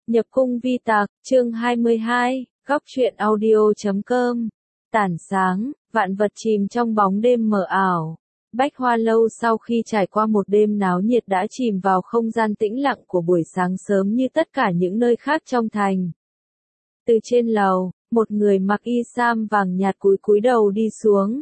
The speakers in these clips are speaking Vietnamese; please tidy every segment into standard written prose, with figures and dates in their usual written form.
Nhập cung vi tạc, chương 22, góc truyện audio.com. Tản sáng, vạn vật chìm trong bóng đêm mờ ảo. Bách Hoa Lâu sau khi trải qua một đêm náo nhiệt đã chìm vào không gian tĩnh lặng của buổi sáng sớm như tất cả những nơi khác trong thành. Từ trên lầu, một người mặc y sam vàng nhạt cúi cúi đầu đi xuống.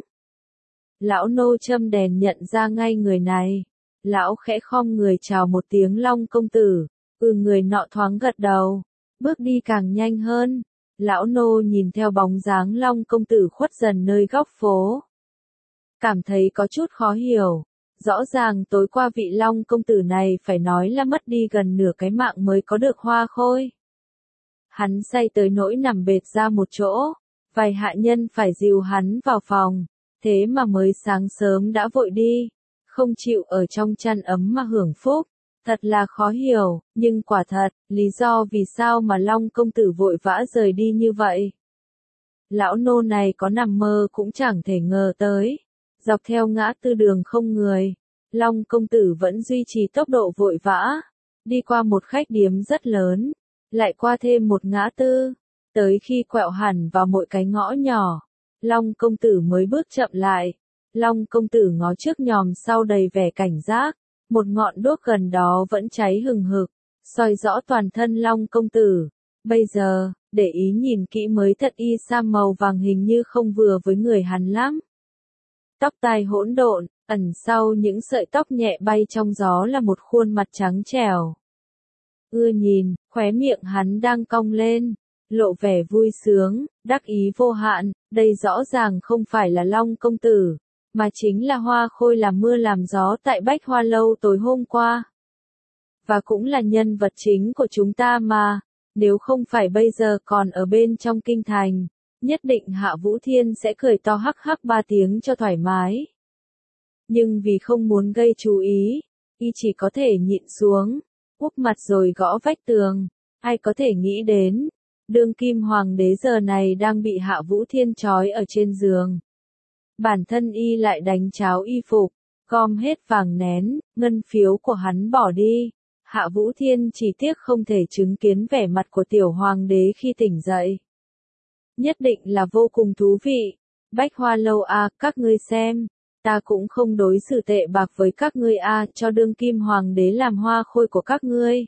Lão nô châm đèn nhận ra ngay người này. Lão khẽ khom người chào một tiếng Long công tử. Người nọ thoáng gật đầu, bước đi càng nhanh hơn. Lão nô nhìn theo bóng dáng Long công tử khuất dần nơi góc phố. Cảm thấy có chút khó hiểu. Rõ ràng tối qua vị Long công tử này phải nói là mất đi gần nửa cái mạng mới có được hoa khôi. Hắn say tới nỗi nằm bệt ra một chỗ. Vài hạ nhân phải dìu hắn vào phòng. Thế mà mới sáng sớm đã vội đi. Không chịu ở trong chăn ấm mà hưởng phúc. Thật là khó hiểu, nhưng quả thật, lý do vì sao mà Long công tử vội vã rời đi như vậy. Lão nô này có nằm mơ cũng chẳng thể ngờ tới. Dọc theo ngã tư đường không người, Long công tử vẫn duy trì tốc độ vội vã. Đi qua một khách điếm rất lớn, lại qua thêm một ngã tư. Tới khi quẹo hẳn vào mỗi cái ngõ nhỏ, Long công tử mới bước chậm lại. Long công tử ngó trước nhòm sau đầy vẻ cảnh giác. Một ngọn đuốc gần đó vẫn cháy hừng hực, soi rõ toàn thân Long công tử. Bây giờ, để ý nhìn kỹ mới thật y sam màu vàng hình như không vừa với người hắn lắm. Tóc tai hỗn độn, ẩn sau những sợi tóc nhẹ bay trong gió là một khuôn mặt trắng trẻo. Nhìn, khóe miệng hắn đang cong lên, lộ vẻ vui sướng, đắc ý vô hạn, đây rõ ràng không phải là Long công tử. Mà chính là hoa khôi làm mưa làm gió tại Bách Hoa Lâu tối hôm qua. Và cũng là nhân vật chính của chúng ta mà, nếu không phải bây giờ còn ở bên trong kinh thành, nhất định Hạ Vũ Thiên sẽ cười to hắc hắc 3 tiếng cho thoải mái. Nhưng vì không muốn gây chú ý, y chỉ có thể nhịn xuống, úp mặt rồi gõ vách tường. Ai có thể nghĩ đến, đương kim hoàng đế giờ này đang bị Hạ Vũ Thiên trói ở trên giường. Bản thân y lại đánh cháo y phục, gom hết vàng nén, ngân phiếu của hắn bỏ đi. Hạ Vũ Thiên chỉ tiếc không thể chứng kiến vẻ mặt của tiểu hoàng đế khi tỉnh dậy. Nhất định là vô cùng thú vị. Bách Hoa Lâu các ngươi xem, ta cũng không đối xử tệ bạc với các ngươi cho đương kim hoàng đế làm hoa khôi của các ngươi.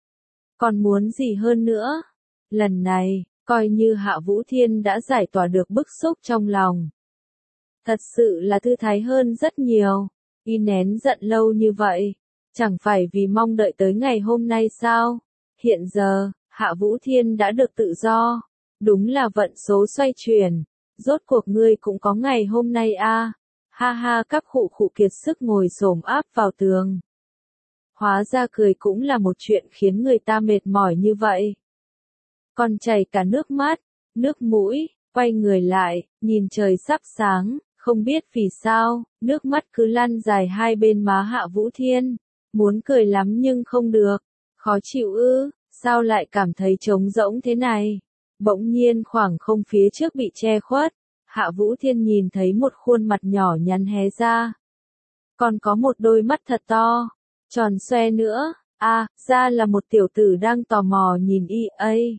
Còn muốn gì hơn nữa? Lần này, coi như Hạ Vũ Thiên đã giải tỏa được bức xúc trong lòng. Thật sự là thư thái hơn rất nhiều. Y nén giận lâu như vậy, chẳng phải vì mong đợi tới ngày hôm nay sao? Hiện giờ, Hạ Vũ Thiên đã được tự do. Đúng là vận số xoay chuyển. Rốt cuộc ngươi cũng có ngày hôm nay Ha ha, các khụ kiệt sức ngồi xổm áp vào tường. Hóa ra cười cũng là một chuyện khiến người ta mệt mỏi như vậy. Còn chảy cả nước mắt, nước mũi, quay người lại, nhìn trời sắp sáng. Không biết vì sao, nước mắt cứ lăn dài hai bên má Hạ Vũ Thiên. Muốn cười lắm nhưng không được. Khó chịu sao lại cảm thấy trống rỗng thế này? Bỗng nhiên khoảng không phía trước bị che khuất. Hạ Vũ Thiên nhìn thấy một khuôn mặt nhỏ nhắn hé ra. Còn có một đôi mắt thật to, tròn xoe nữa. Ra là một tiểu tử đang tò mò nhìn y ấy.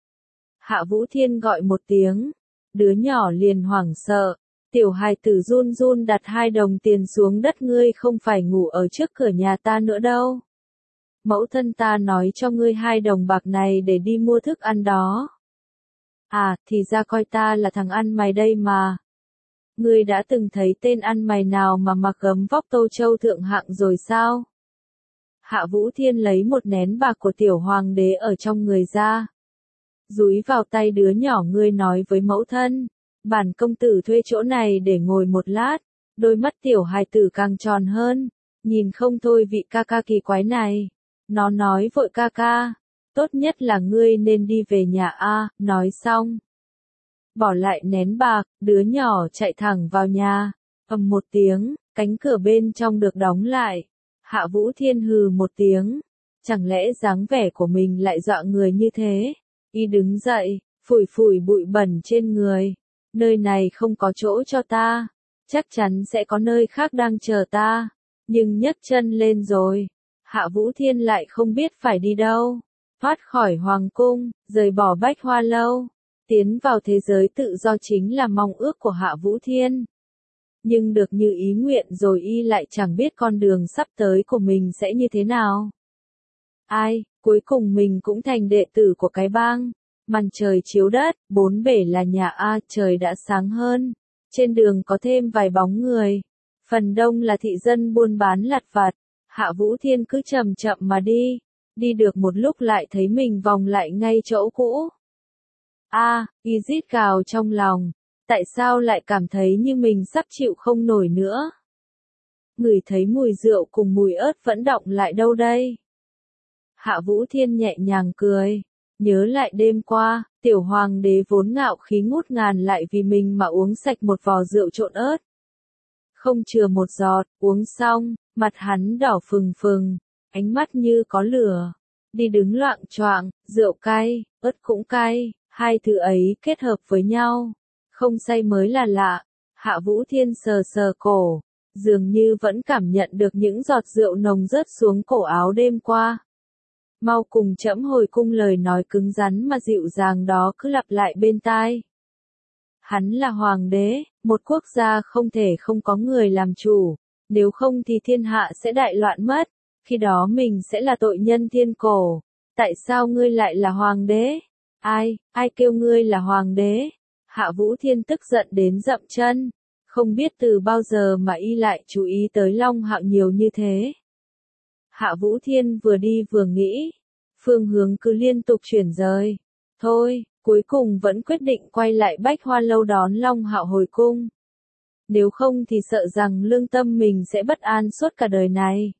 Hạ Vũ Thiên gọi một tiếng. Đứa nhỏ liền hoảng sợ. Tiểu hài tử run run đặt 2 đồng tiền xuống đất, ngươi không phải ngủ ở trước cửa nhà ta nữa đâu. Mẫu thân ta nói cho ngươi 2 đồng bạc này để đi mua thức ăn đó. Thì ra coi ta là thằng ăn mày đây mà. Ngươi đã từng thấy tên ăn mày nào mà mặc gấm vóc Tô Châu thượng hạng rồi sao? Hạ Vũ Thiên lấy một nén bạc của tiểu hoàng đế ở trong người ra. Dúi vào tay đứa nhỏ, ngươi nói với mẫu thân. Bản công tử thuê chỗ này để ngồi một lát. Đôi mắt tiểu hài tử càng tròn hơn. Nhìn không thôi vị ca ca kỳ quái này. Nó nói vội ca ca. Tốt nhất là ngươi nên đi về nhà nói xong. Bỏ lại nén bạc, đứa nhỏ chạy thẳng vào nhà. Ầm một tiếng, cánh cửa bên trong được đóng lại. Hạ Vũ Thiên hừ một tiếng. Chẳng lẽ dáng vẻ của mình lại dọa người như thế? Y đứng dậy, phủi phủi bụi bẩn trên người. Nơi này không có chỗ cho ta, chắc chắn sẽ có nơi khác đang chờ ta. Nhưng nhấc chân lên rồi, Hạ Vũ Thiên lại không biết phải đi đâu. thoát khỏi hoàng cung, rời bỏ Bách Hoa Lâu, tiến vào thế giới tự do chính là mong ước của Hạ Vũ Thiên. Nhưng được như ý nguyện rồi y lại chẳng biết con đường sắp tới của mình sẽ như thế nào. Ai, cuối cùng mình cũng thành đệ tử của cái bang. Màn trời chiếu đất, bốn bể là nhà A, trời đã sáng hơn. Trên đường có thêm vài bóng người. Phần đông là thị dân buôn bán lặt vặt. Hạ Vũ Thiên cứ chậm chậm mà đi. Đi được một lúc lại thấy mình vòng lại ngay chỗ cũ. Y rít gào trong lòng. Tại sao lại cảm thấy như mình sắp chịu không nổi nữa? Ngửi thấy mùi rượu cùng mùi ớt vẫn đọng lại đâu đây? Hạ Vũ Thiên nhẹ nhàng cười. Nhớ lại đêm qua, tiểu hoàng đế vốn ngạo khí ngút ngàn lại vì mình mà uống sạch một vò rượu trộn ớt. Không chừa một giọt, uống xong, mặt hắn đỏ phừng phừng, ánh mắt như có lửa. Đi đứng loạng choạng, rượu cay, ớt cũng cay, hai thứ ấy kết hợp với nhau. Không say mới là lạ. Hạ Vũ Thiên sờ sờ cổ, dường như vẫn cảm nhận được những giọt rượu nồng rớt xuống cổ áo đêm qua. Mau cùng trẫm hồi cung, lời nói cứng rắn mà dịu dàng đó cứ lặp lại bên tai. Hắn là hoàng đế, một quốc gia không thể không có người làm chủ, nếu không thì thiên hạ sẽ đại loạn mất, khi đó mình sẽ là tội nhân thiên cổ. Tại sao ngươi lại là hoàng đế? Ai kêu ngươi là hoàng đế? Hạ Vũ Thiên tức giận đến dậm chân, không biết từ bao giờ mà y lại chú ý tới Long Hạo nhiều như thế. Hạ Vũ Thiên vừa đi vừa nghĩ, phương hướng cứ liên tục chuyển rời. Thôi, cuối cùng vẫn quyết định quay lại Bách Hoa Lâu đón Long Hạo hồi cung. Nếu không thì sợ rằng lương tâm mình sẽ bất an suốt cả đời này.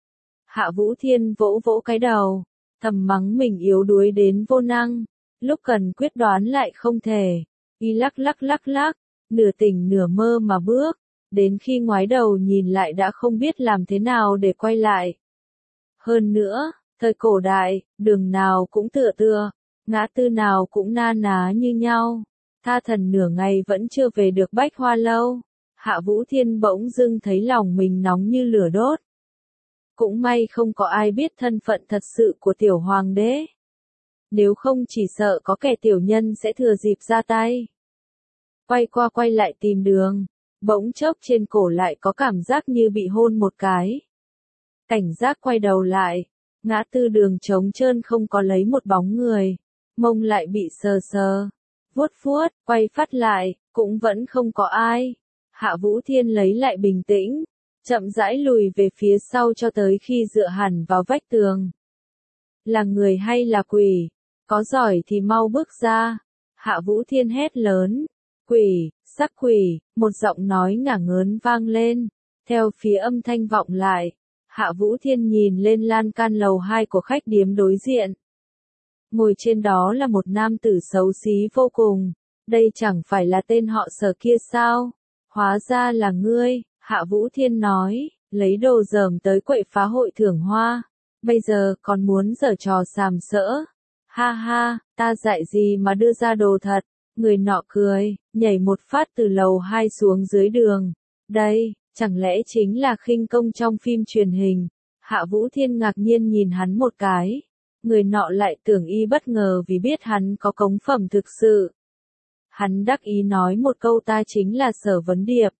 Hạ Vũ Thiên vỗ vỗ cái đầu, thầm mắng mình yếu đuối đến vô năng, lúc cần quyết đoán lại không thể. Y lắc, nửa tỉnh nửa mơ mà bước, đến khi ngoái đầu nhìn lại đã không biết làm thế nào để quay lại. Hơn nữa, thời cổ đại, đường nào cũng tựa, ngã tư nào cũng na ná như nhau. Tha thần nửa ngày vẫn chưa về được Bách Hoa Lâu. Hạ Vũ Thiên bỗng dưng thấy lòng mình nóng như lửa đốt. Cũng may không có ai biết thân phận thật sự của tiểu hoàng đế. Nếu không chỉ sợ có kẻ tiểu nhân sẽ thừa dịp ra tay. Quay qua quay lại tìm đường, bỗng chốc trên cổ lại có cảm giác như bị hôn một cái. Cảnh giác quay đầu lại, ngã tư đường trống trơn không có lấy một bóng người, mông lại bị sờ sờ, vuốt, quay phát lại, cũng vẫn không có ai. Hạ Vũ Thiên lấy lại bình tĩnh, chậm rãi lùi về phía sau cho tới khi dựa hẳn vào vách tường. Là người hay là quỷ? Có giỏi thì mau bước ra. Hạ Vũ Thiên hét lớn. Quỷ, sắc quỷ, một giọng nói ngả ngớn vang lên. Theo phía âm thanh vọng lại, Hạ Vũ Thiên nhìn lên lan can lầu 2 của khách điếm đối diện. Ngồi trên đó là một nam tử xấu xí vô cùng. Đây chẳng phải là tên họ Sở kia sao? Hóa ra là ngươi, Hạ Vũ Thiên nói, lấy đồ dởm tới quậy phá hội thưởng hoa. Bây giờ còn muốn giở trò sàm sỡ. Ha ha, ta dạy gì mà đưa ra đồ thật. Người nọ cười, nhảy một phát từ lầu 2 xuống dưới đường. Đây, chẳng lẽ chính là khinh công trong phim truyền hình? Hạ Vũ Thiên ngạc nhiên nhìn hắn một cái. Người nọ lại tưởng y bất ngờ vì biết hắn có cống phẩm thực sự. Hắn đắc ý nói một câu, ta chính là Sở Vấn Điệp.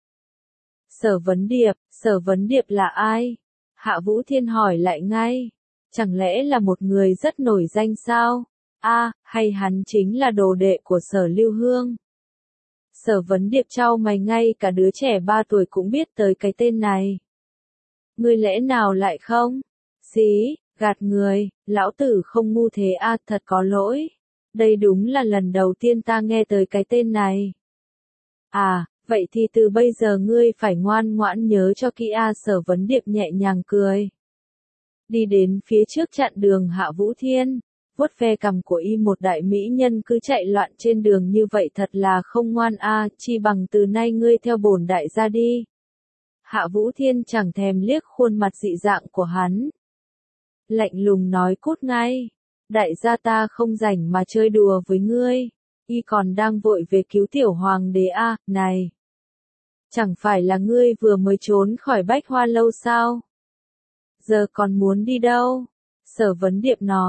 Sở Vấn Điệp là ai? Hạ Vũ Thiên hỏi lại ngay. Chẳng lẽ là một người rất nổi danh sao? Hay hắn chính là đồ đệ của Sở Lưu Hương? Sở Vấn Điệp chau mày, ngay cả đứa trẻ 3 tuổi cũng biết tới cái tên này. Ngươi lẽ nào lại không? Xí, gạt người, lão tử không ngu thế thật có lỗi. Đây đúng là lần đầu tiên ta nghe tới cái tên này. Vậy thì từ bây giờ ngươi phải ngoan ngoãn nhớ cho kỹ. Sở Vấn Điệp nhẹ nhàng cười. Đi đến phía trước chặn đường Hạ Vũ Thiên, vuốt ve cằm của y, một đại mỹ nhân cứ chạy loạn trên đường như vậy thật là không ngoan chi bằng từ nay ngươi theo bổn đại gia đi. Hạ Vũ Thiên chẳng thèm liếc khuôn mặt dị dạng của hắn. Lạnh lùng nói cút ngay. Đại gia ta không rảnh mà chơi đùa với ngươi. Y còn đang vội về cứu tiểu hoàng đế này. Chẳng phải là ngươi vừa mới trốn khỏi Bách Hoa Lâu sao? Giờ còn muốn đi đâu? Sở Vấn Điệp nói,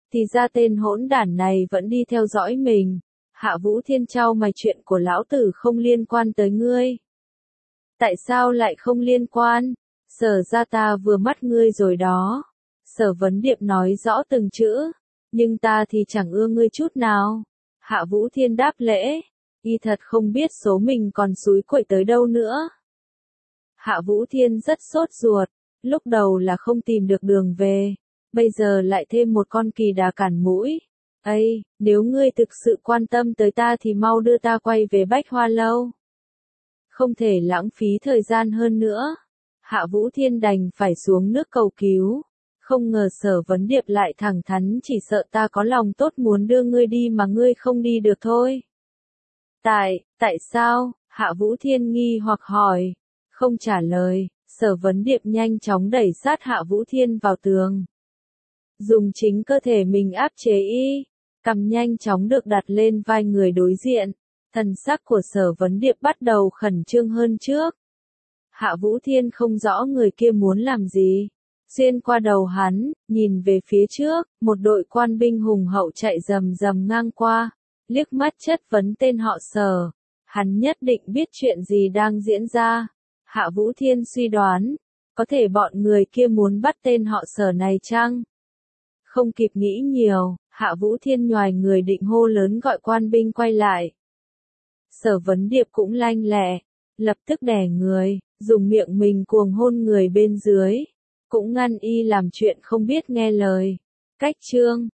thì ra tên hỗn đản này vẫn đi theo dõi mình. Hạ Vũ Thiên chau mày, chuyện của lão tử không liên quan tới ngươi. Tại sao lại không liên quan? Sở ra ta vừa mắt ngươi rồi đó. Sở Vấn Điệp nói rõ từng chữ. Nhưng ta thì chẳng ưa ngươi chút nào. Hạ Vũ Thiên đáp lễ. Y thật không biết số mình còn xúi quậy tới đâu nữa. Hạ Vũ Thiên rất sốt ruột. Lúc đầu là không tìm được đường về. Bây giờ lại thêm một con kỳ đà cản mũi. Ây, nếu ngươi thực sự quan tâm tới ta thì mau đưa ta quay về Bách Hoa Lâu. Không thể lãng phí thời gian hơn nữa. Hạ Vũ Thiên đành phải xuống nước cầu cứu. Không ngờ Sở Vấn Điệp lại thẳng thắn, chỉ sợ ta có lòng tốt muốn đưa ngươi đi mà ngươi không đi được thôi. Tại sao? Hạ Vũ Thiên nghi hoặc hỏi. Không trả lời, Sở Vấn Điệp nhanh chóng đẩy sát Hạ Vũ Thiên vào tường. Dùng chính cơ thể mình áp chế y. Cầm nhanh chóng được đặt lên vai người đối diện. Thần sắc của Sở Vấn Điệp bắt đầu khẩn trương hơn trước. Hạ Vũ Thiên không rõ người kia muốn làm gì. Xuyên qua đầu hắn, nhìn về phía trước, một đội quan binh hùng hậu chạy rầm rầm ngang qua, liếc mắt chất vấn tên họ Sở. Hắn nhất định biết chuyện gì đang diễn ra. Hạ Vũ Thiên suy đoán, có thể bọn người kia muốn bắt tên họ Sở này chăng? Không kịp nghĩ nhiều, Hạ Vũ Thiên nhoài người định hô lớn gọi quan binh quay lại. Sở Vấn Điệp cũng lanh lẹ, lập tức đè người, dùng miệng mình cuồng hôn người bên dưới, cũng ngăn y làm chuyện không biết nghe lời. Cách chương